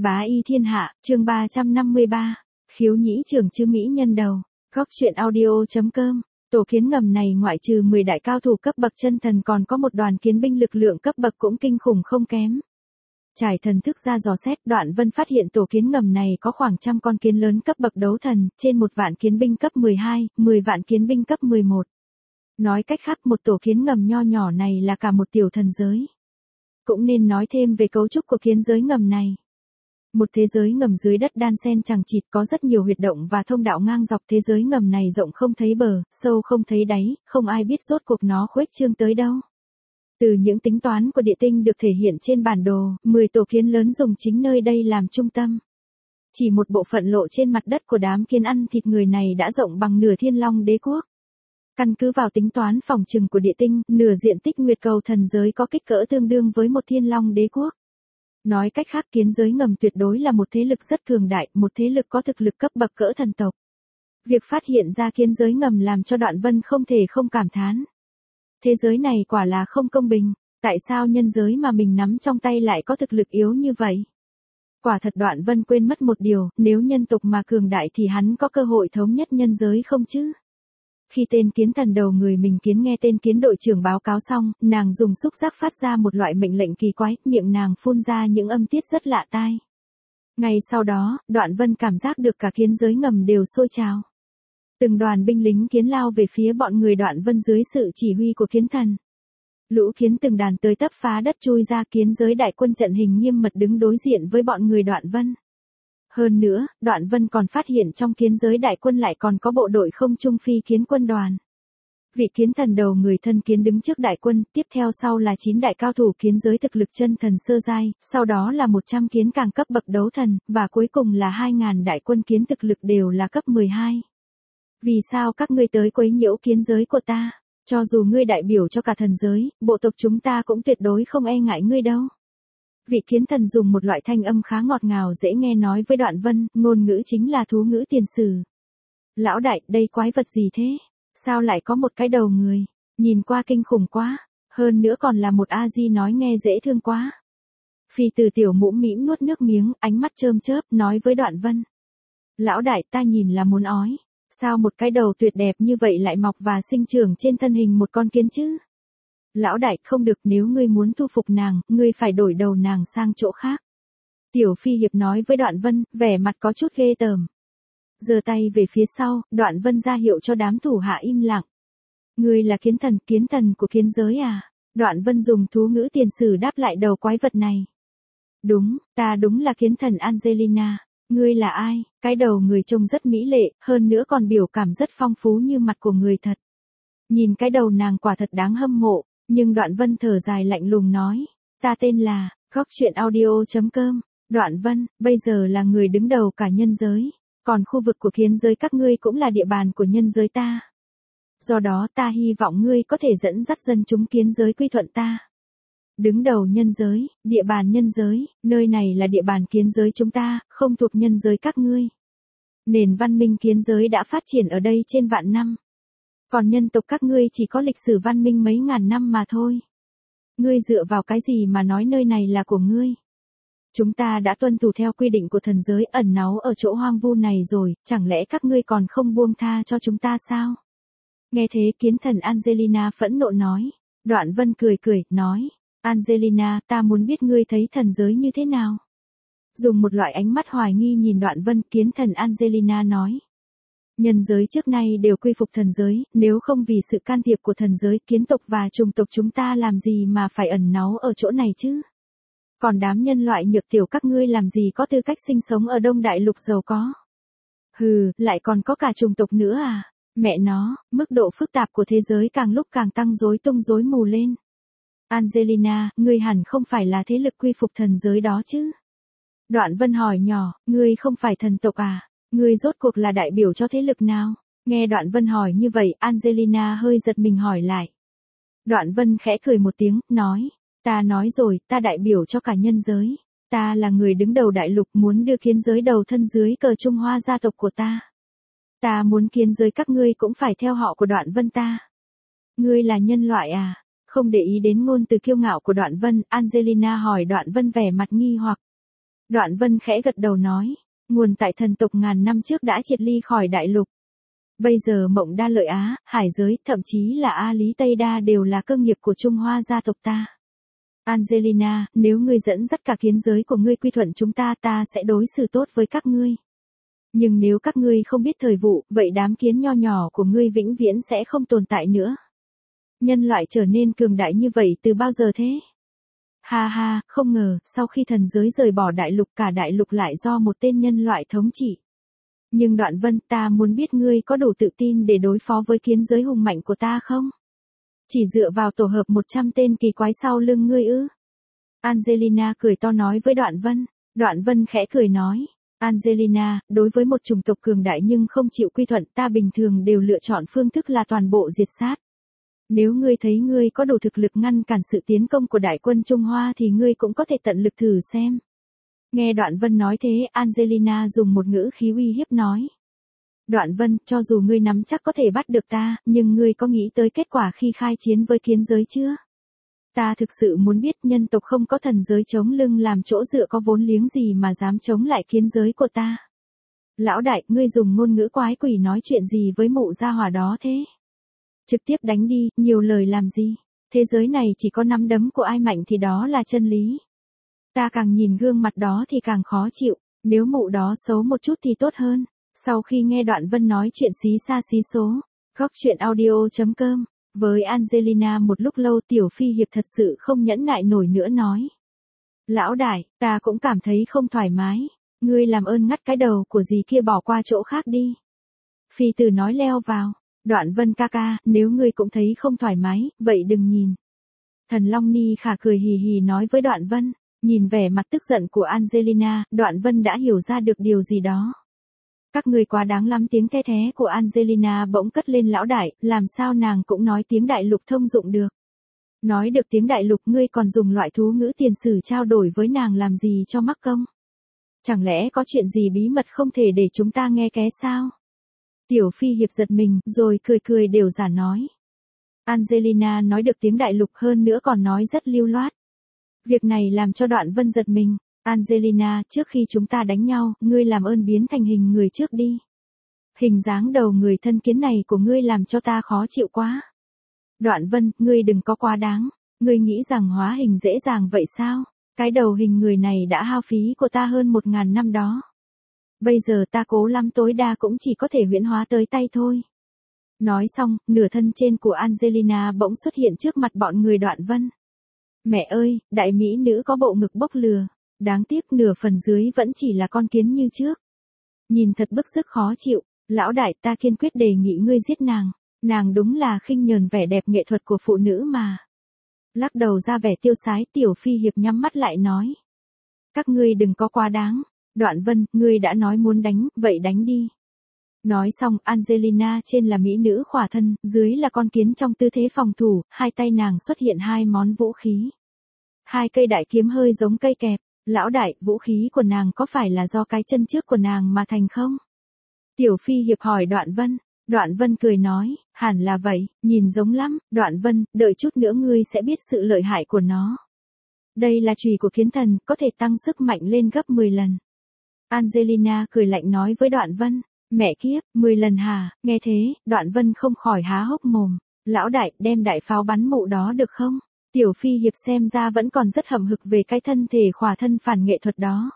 Bá y thiên hạ, chương 353. Khiếu nhĩ trưởng chứ mỹ nhân đầu. Góc truyện audio.com. Tổ kiến ngầm này ngoại trừ 10 đại cao thủ cấp bậc chân thần còn có một đoàn kiến binh lực lượng cấp bậc cũng kinh khủng không kém. Trải thần thức ra dò xét, Đoạn Vân phát hiện tổ kiến ngầm này có khoảng trăm con kiến lớn cấp bậc đấu thần, trên 1 vạn kiến binh cấp 12, 10 vạn kiến binh cấp 11. Nói cách khác, một tổ kiến ngầm nho nhỏ này là cả một tiểu thần giới. Cũng nên nói thêm về cấu trúc của kiến giới ngầm này. Một thế giới ngầm dưới đất đan xen chằng chịt, có rất nhiều huyệt động và thông đạo ngang dọc. Thế giới ngầm này rộng không thấy bờ, sâu không thấy đáy, không ai biết rốt cuộc nó khuếch trương tới đâu. Từ những tính toán của địa tinh được thể hiện trên bản đồ, 10 tổ kiến lớn dùng chính nơi đây làm trung tâm. Chỉ một bộ phận lộ trên mặt đất của đám kiến ăn thịt người này đã rộng bằng nửa Thiên Long Đế quốc. Căn cứ vào tính toán phỏng chừng của địa tinh, nửa diện tích Nguyệt Cầu thần giới có kích cỡ tương đương với một Thiên Long Đế quốc. Nói cách khác, kiến giới ngầm tuyệt đối là một thế lực rất cường đại, một thế lực có thực lực cấp bậc cỡ thần tộc. Việc phát hiện ra kiến giới ngầm làm cho Đoạn Vân không thể không cảm thán. Thế giới này quả là không công bình, tại sao nhân giới mà mình nắm trong tay lại có thực lực yếu như vậy? Quả thật Đoạn Vân quên mất một điều, nếu nhân tộc mà cường đại thì hắn có cơ hội thống nhất nhân giới không chứ? Khi tên kiến thần đầu người mình kiến nghe tên kiến đội trưởng báo cáo xong, nàng dùng xúc giác phát ra một loại mệnh lệnh kỳ quái, miệng nàng phun ra những âm tiết rất lạ tai. Ngay sau đó, Đoạn Vân cảm giác được cả kiến giới ngầm đều sôi trào. Từng đoàn binh lính kiến lao về phía bọn người Đoạn Vân dưới sự chỉ huy của kiến thần. Lũ kiến từng đàn tới tấp phá đất chui ra, kiến giới đại quân trận hình nghiêm mật đứng đối diện với bọn người Đoạn Vân. Hơn nữa, Đoạn Vân còn phát hiện trong kiến giới đại quân lại còn có bộ đội không trung phi kiến quân đoàn. Vị kiến thần đầu người thân kiến đứng trước đại quân, tiếp theo sau là 9 đại cao thủ kiến giới thực lực chân thần sơ giai, sau đó là 100 kiến càng cấp bậc đấu thần, và cuối cùng là 2.000 đại quân kiến thực lực đều là cấp 12. Vì sao các ngươi tới quấy nhiễu kiến giới của ta? Cho dù ngươi đại biểu cho cả thần giới, bộ tộc chúng ta cũng tuyệt đối không e ngại ngươi đâu. Vị kiến thần dùng một loại thanh âm khá ngọt ngào dễ nghe nói với Đoạn Vân, ngôn ngữ chính là thú ngữ tiền sử. Lão đại, đây quái vật gì thế? Sao lại có một cái đầu người? Nhìn qua kinh khủng quá. Hơn nữa còn là một A-di nói nghe dễ thương quá. Phi từ tiểu mũm mĩm nuốt nước miếng, ánh mắt chớm chớp, nói với Đoạn Vân. Lão đại, ta nhìn là muốn ói. Sao một cái đầu tuyệt đẹp như vậy lại mọc và sinh trưởng trên thân hình một con kiến chứ? Lão đại, không được, nếu ngươi muốn thu phục nàng, ngươi phải đổi đầu nàng sang chỗ khác. Tiểu Phi Hiệp nói với Đoạn Vân, vẻ mặt có chút ghê tởm. Giơ tay về phía sau, Đoạn Vân ra hiệu cho đám thủ hạ im lặng. Ngươi là kiến thần của kiến giới à? Đoạn Vân dùng thú ngữ tiền sử đáp lại đầu quái vật này. Đúng, ta đúng là kiến thần Angelina. Ngươi là ai? Cái đầu người trông rất mỹ lệ, hơn nữa còn biểu cảm rất phong phú như mặt của người thật. Nhìn cái đầu nàng quả thật đáng hâm mộ. Nhưng Đoạn Vân thở dài lạnh lùng nói, ta tên là, góc truyện audio.com, Đoạn Vân, bây giờ là người đứng đầu cả nhân giới, còn khu vực của kiến giới các ngươi cũng là địa bàn của nhân giới ta. Do đó ta hy vọng ngươi có thể dẫn dắt dân chúng kiến giới quy thuận ta. Đứng đầu nhân giới, địa bàn nhân giới, nơi này là địa bàn kiến giới chúng ta, không thuộc nhân giới các ngươi. Nền văn minh kiến giới đã phát triển ở đây trên vạn năm. Còn nhân tộc các ngươi chỉ có lịch sử văn minh mấy ngàn năm mà thôi. Ngươi dựa vào cái gì mà nói nơi này là của ngươi? Chúng ta đã tuân thủ theo quy định của thần giới ẩn náu ở chỗ hoang vu này rồi, chẳng lẽ các ngươi còn không buông tha cho chúng ta sao? Nghe thế kiến thần Angelina phẫn nộ nói. Đoạn Vân cười cười, nói. Angelina, ta muốn biết ngươi thấy thần giới như thế nào? Dùng một loại ánh mắt hoài nghi nhìn Đoạn Vân, kiến thần Angelina nói. Nhân giới trước nay đều quy phục thần giới, nếu không vì sự can thiệp của thần giới, kiến tộc và chủng tộc chúng ta làm gì mà phải ẩn náu ở chỗ này chứ? Còn đám nhân loại nhược tiểu các ngươi làm gì có tư cách sinh sống ở Đông Đại Lục giàu có? Hừ, lại còn có cả chủng tộc nữa à? Mẹ nó, mức độ phức tạp của thế giới càng lúc càng tăng rối tung rối mù lên. Angelina, ngươi hẳn không phải là thế lực quy phục thần giới đó chứ? Đoạn Vân hỏi nhỏ, ngươi không phải thần tộc à? Ngươi rốt cuộc là đại biểu cho thế lực nào? Nghe Đoạn Vân hỏi như vậy, Angelina hơi giật mình hỏi lại. Đoạn Vân khẽ cười một tiếng, nói. Ta nói rồi, ta đại biểu cho cả nhân giới. Ta là người đứng đầu đại lục muốn đưa kiến giới đầu thân dưới cờ Trung Hoa gia tộc của ta. Ta muốn kiến giới các ngươi cũng phải theo họ của Đoạn Vân ta. Ngươi là nhân loại à? Không để ý đến ngôn từ kiêu ngạo của Đoạn Vân, Angelina hỏi Đoạn Vân vẻ mặt nghi hoặc. Đoạn Vân khẽ gật đầu nói, nguồn tại thần tộc ngàn năm trước đã triệt ly khỏi đại lục. Bây giờ Mộng Đa Lợi Á, Hải Giới, thậm chí là A Lý Tây Đa đều là cơ nghiệp của Trung Hoa gia tộc ta. Angelina, nếu ngươi dẫn dắt cả kiến giới của ngươi quy thuận chúng ta, ta sẽ đối xử tốt với các ngươi. Nhưng nếu các ngươi không biết thời vụ, vậy đám kiến nho nhỏ của ngươi vĩnh viễn sẽ không tồn tại nữa. Nhân loại trở nên cường đại như vậy từ bao giờ thế? Ha ha, không ngờ, sau khi thần giới rời bỏ đại lục, cả đại lục lại do một tên nhân loại thống trị. Nhưng Đoạn Vân, ta muốn biết ngươi có đủ tự tin để đối phó với kiến giới hùng mạnh của ta không? Chỉ dựa vào tổ hợp 100 tên kỳ quái sau lưng ngươi ư? Angelina cười to nói với Đoạn Vân. Đoạn Vân khẽ cười nói. Angelina, đối với một chủng tộc cường đại nhưng không chịu quy thuận, ta bình thường đều lựa chọn phương thức là toàn bộ diệt sát. Nếu ngươi thấy ngươi có đủ thực lực ngăn cản sự tiến công của đại quân Trung Hoa thì ngươi cũng có thể tận lực thử xem. Nghe Đoạn Vân nói thế, Angelina dùng một ngữ khí uy hiếp nói. Đoạn Vân, cho dù ngươi nắm chắc có thể bắt được ta, nhưng ngươi có nghĩ tới kết quả khi khai chiến với kiến giới chưa? Ta thực sự muốn biết nhân tộc không có thần giới chống lưng làm chỗ dựa có vốn liếng gì mà dám chống lại kiến giới của ta. Lão đại, ngươi dùng ngôn ngữ quái quỷ nói chuyện gì với mụ gia hỏa đó thế? Trực tiếp đánh đi, nhiều lời làm gì? Thế giới này chỉ có nắm đấm của ai mạnh thì đó là chân lý. Ta càng nhìn gương mặt đó thì càng khó chịu, nếu mụ đó xấu một chút thì tốt hơn. Sau khi nghe Đoạn Vân nói chuyện xí xa xí số, góc chuyện audio.com, với Angelina một lúc lâu Tiểu Phi Hiệp thật sự không nhẫn nại nổi nữa nói. Lão đại, ta cũng cảm thấy không thoải mái, ngươi làm ơn ngắt cái đầu của dì kia bỏ qua chỗ khác đi. Phi Tử nói leo vào, Đoạn Vân ca ca, nếu ngươi cũng thấy không thoải mái, vậy đừng nhìn. Thần Long Ni khả cười hì hì nói với Đoạn Vân, nhìn vẻ mặt tức giận của Angelina, Đoạn Vân đã hiểu ra được điều gì đó. Các ngươi quá đáng lắm, tiếng the thé của Angelina bỗng cất lên. Lão đại, làm sao nàng cũng nói tiếng đại lục thông dụng được. Nói được tiếng đại lục ngươi còn dùng loại thú ngữ tiền sử trao đổi với nàng làm gì cho mắc công. Chẳng lẽ có chuyện gì bí mật không thể để chúng ta nghe ké sao? Tiểu Phi Hiệp giật mình, rồi cười cười đều giả nói. Angelina nói được tiếng đại lục hơn nữa còn nói rất lưu loát. Việc này làm cho Đoạn Vân giật mình. Angelina, trước khi chúng ta đánh nhau, ngươi làm ơn biến thành hình người trước đi. Hình dáng đầu người thân kiến này của ngươi làm cho ta khó chịu quá. Đoạn Vân, ngươi đừng có quá đáng. Ngươi nghĩ rằng hóa hình dễ dàng vậy sao? Cái đầu hình người này đã hao phí của ta hơn 1000 năm đó. Bây giờ ta cố lắm tối đa cũng chỉ có thể huyễn hóa tới tay thôi. Nói xong, nửa thân trên của Angelina bỗng xuất hiện trước mặt bọn người Đoạn Vân. Mẹ ơi, đại mỹ nữ có bộ ngực bốc lừa. Đáng tiếc nửa phần dưới vẫn chỉ là con kiến như trước. Nhìn thật bức sức khó chịu, lão đại, ta kiên quyết đề nghị ngươi giết nàng. Nàng đúng là khinh nhờn vẻ đẹp nghệ thuật của phụ nữ mà. Lắc đầu ra vẻ tiêu sái, Tiểu Phi Hiệp nhắm mắt lại nói. Các ngươi đừng có quá đáng. Đoạn Vân, ngươi đã nói muốn đánh, vậy đánh đi. Nói xong, Angelina trên là mỹ nữ khỏa thân, dưới là con kiến trong tư thế phòng thủ, hai tay nàng xuất hiện hai món vũ khí. Hai cây đại kiếm hơi giống cây kẹp. Lão đại, vũ khí của nàng có phải là do cái chân trước của nàng mà thành không? Tiểu Phi Hiệp hỏi Đoạn Vân. Đoạn Vân cười nói, hẳn là vậy, nhìn giống lắm. Đoạn Vân, đợi chút nữa ngươi sẽ biết sự lợi hại của nó. Đây là chùy của kiến thần, có thể tăng sức mạnh lên gấp 10 lần. Angelina cười lạnh nói với Đoạn Vân. Mẹ kiếp, 10 lần hả? Nghe thế, Đoạn Vân không khỏi há hốc mồm. Lão đại, đem đại pháo bắn mụ đó được không? Tiểu Phi Hiệp xem ra vẫn còn rất hậm hực về cái thân thể khỏa thân phản nghệ thuật đó.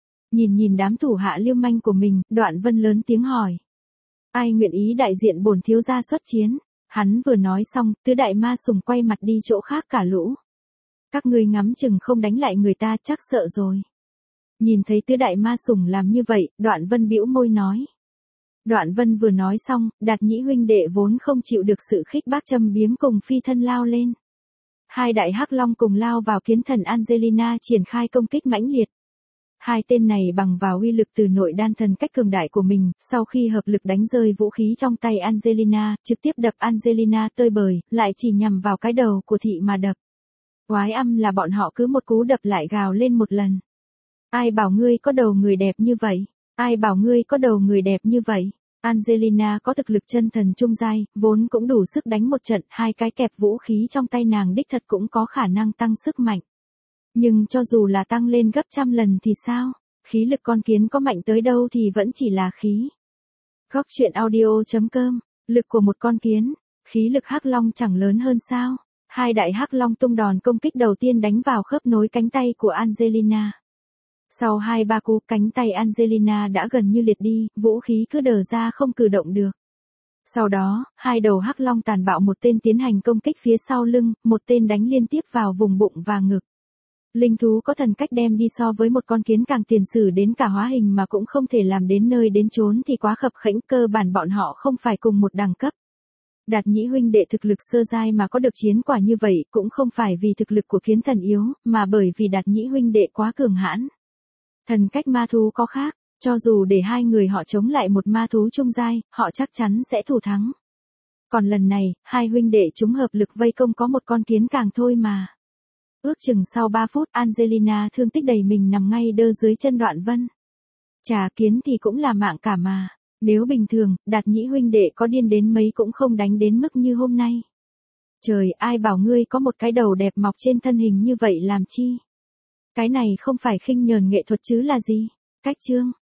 Nhìn đám thủ hạ lưu manh của mình, Đoạn Vân lớn tiếng hỏi. Ai nguyện ý đại diện bổn thiếu gia xuất chiến? Hắn vừa nói xong, tứ đại ma sùng quay mặt đi chỗ khác cả lũ. Các ngươi ngắm chừng không đánh lại người ta chắc sợ rồi. Nhìn thấy tứ đại ma sùng làm như vậy, Đoạn Vân bĩu môi nói. Đoạn Vân vừa nói xong, Đạt Nhĩ huynh đệ vốn không chịu được sự khích bác châm biếm cùng phi thân lao lên. Hai đại hắc long cùng lao vào kiến thần Angelina triển khai công kích mãnh liệt. Hai tên này bằng vào uy lực từ nội đan thần cách cường đại của mình, sau khi hợp lực đánh rơi vũ khí trong tay Angelina, trực tiếp đập Angelina tơi bời, lại chỉ nhằm vào cái đầu của thị mà đập. Oái âm là bọn họ cứ một cú đập lại gào lên một lần. Ai bảo ngươi có đầu người đẹp như vậy? Ai bảo ngươi có đầu người đẹp như vậy? Angelina có thực lực chân thần trung giai, vốn cũng đủ sức đánh một trận, hai cái kẹp vũ khí trong tay nàng đích thật cũng có khả năng tăng sức mạnh. Nhưng cho dù là tăng lên gấp trăm lần thì sao? Khí lực con kiến có mạnh tới đâu thì vẫn chỉ là khí. Góc truyện audio.com, lực của một con kiến, khí lực hắc long chẳng lớn hơn sao? Hai đại hắc long tung đòn công kích đầu tiên đánh vào khớp nối cánh tay của Angelina. Sau 2-3 cú, cánh tay Angelina đã gần như liệt đi, vũ khí cứ đờ ra không cử động được. Sau đó, hai đầu hắc long tàn bạo, một tên tiến hành công kích phía sau lưng, một tên đánh liên tiếp vào vùng bụng và ngực. Linh thú có thần cách đem đi so với một con kiến càng tiền sử đến cả hóa hình mà cũng không thể làm đến nơi đến chốn thì quá khập khiễng, cơ bản bọn họ không phải cùng một đẳng cấp. Đạt Nhĩ huynh đệ thực lực sơ giai mà có được chiến quả như vậy cũng không phải vì thực lực của kiến thần yếu, mà bởi vì Đạt Nhĩ huynh đệ quá cường hãn. Thần cách ma thú có khác, cho dù để hai người họ chống lại một ma thú trung giai, họ chắc chắn sẽ thủ thắng. Còn lần này, hai huynh đệ chúng hợp lực vây công có một con kiến càng thôi mà. Ước chừng sau 3 phút, Angelina thương tích đầy mình nằm ngay đơ dưới chân Đoạn Vân. Chà, kiến thì cũng là mạng cả mà. Nếu bình thường, Đạt Nhĩ huynh đệ có điên đến mấy cũng không đánh đến mức như hôm nay. Trời, ai bảo ngươi có một cái đầu đẹp mọc trên thân hình như vậy làm chi? Cái này không phải khinh nhờn nghệ thuật chứ là gì? Cách chương